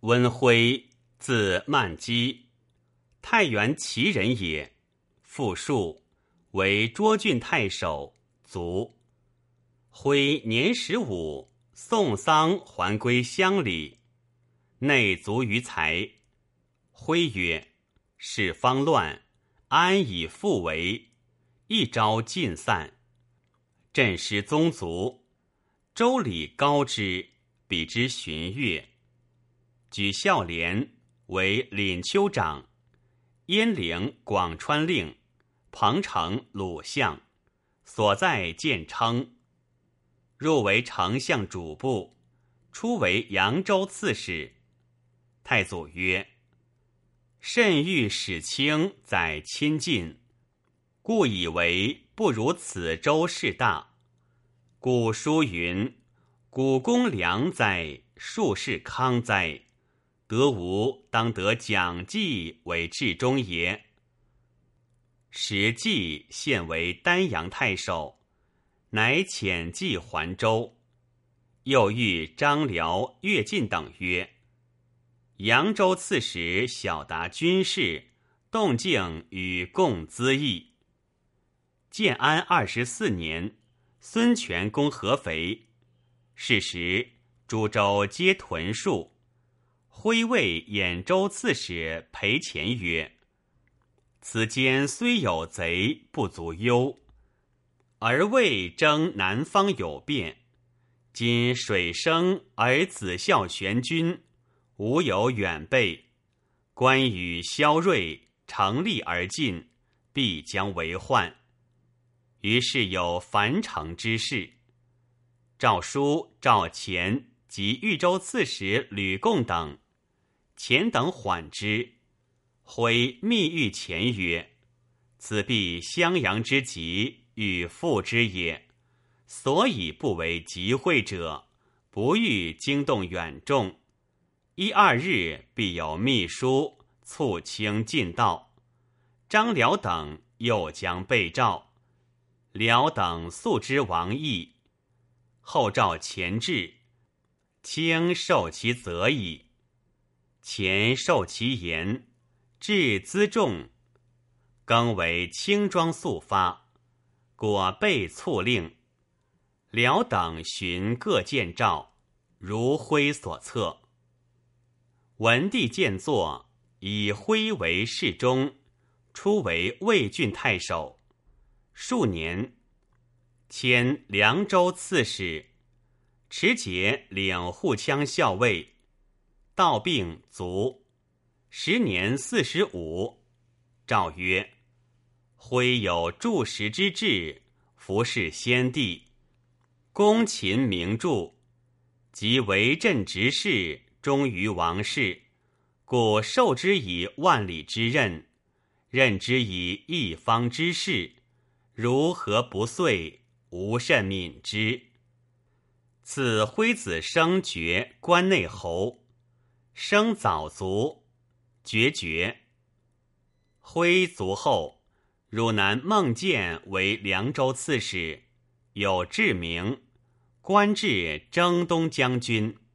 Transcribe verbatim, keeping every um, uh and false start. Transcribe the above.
温徽，字曼基，太原祁人也。复数，为涿郡太守，卒。徽年十五，送丧还归乡里，内卒于财。徽曰：事方乱，安以复为？一朝尽散。朕师宗族，周礼高之，比之荀悦。举孝廉为廪丘长，鄢陵广川令，彭城鲁相，所在建称。入为丞相主簿，初为扬州刺史。太祖曰：甚欲使卿在亲近，故以为不如此州事大。古书云：古公良哉，庶士康哉，得无当得蒋济为至中也。时济现为丹阳太守，乃遣济还州。又谕张辽、乐进等曰：扬州刺史晓达军事，动静与共资议。建安二十四年，孙权攻合肥，是时诸州皆屯戍。徽谓兖州刺史裴虔曰：此间虽有贼，不足忧。而魏征南方有变，今水生而子孝玄君，无有远备，关羽、萧睿乘力而进，必将为患。于是有樊城之事。诏书赵虔及豫州刺史吕贡等，虔等缓之。徽密谕虔曰：此必襄阳之急，欲复之也。所以不为集会者，不欲惊动远众。一二日必有密书，促卿进道。张辽等又将被诏，辽等素知王意。后召虔至，卿受其责矣。虔受其言，至辎重，更为轻装速发，果被促令。辽等寻各见诏，如徽所策。文帝见作，以徽为侍中，初为魏郡太守。数年，迁凉州刺史，持节领护羌校尉。道病卒，时年四十五。诏曰：徽有助时之志，服侍先帝，躬勤明著，即为朕执事，忠于王室，故受之以万里之任，任之以一方之事，如何不遂，无甚敏之。赐徽子生爵关内侯，生早卒，爵爵。徽卒后，汝南孟建为凉州刺史，有志名，官至征东将军。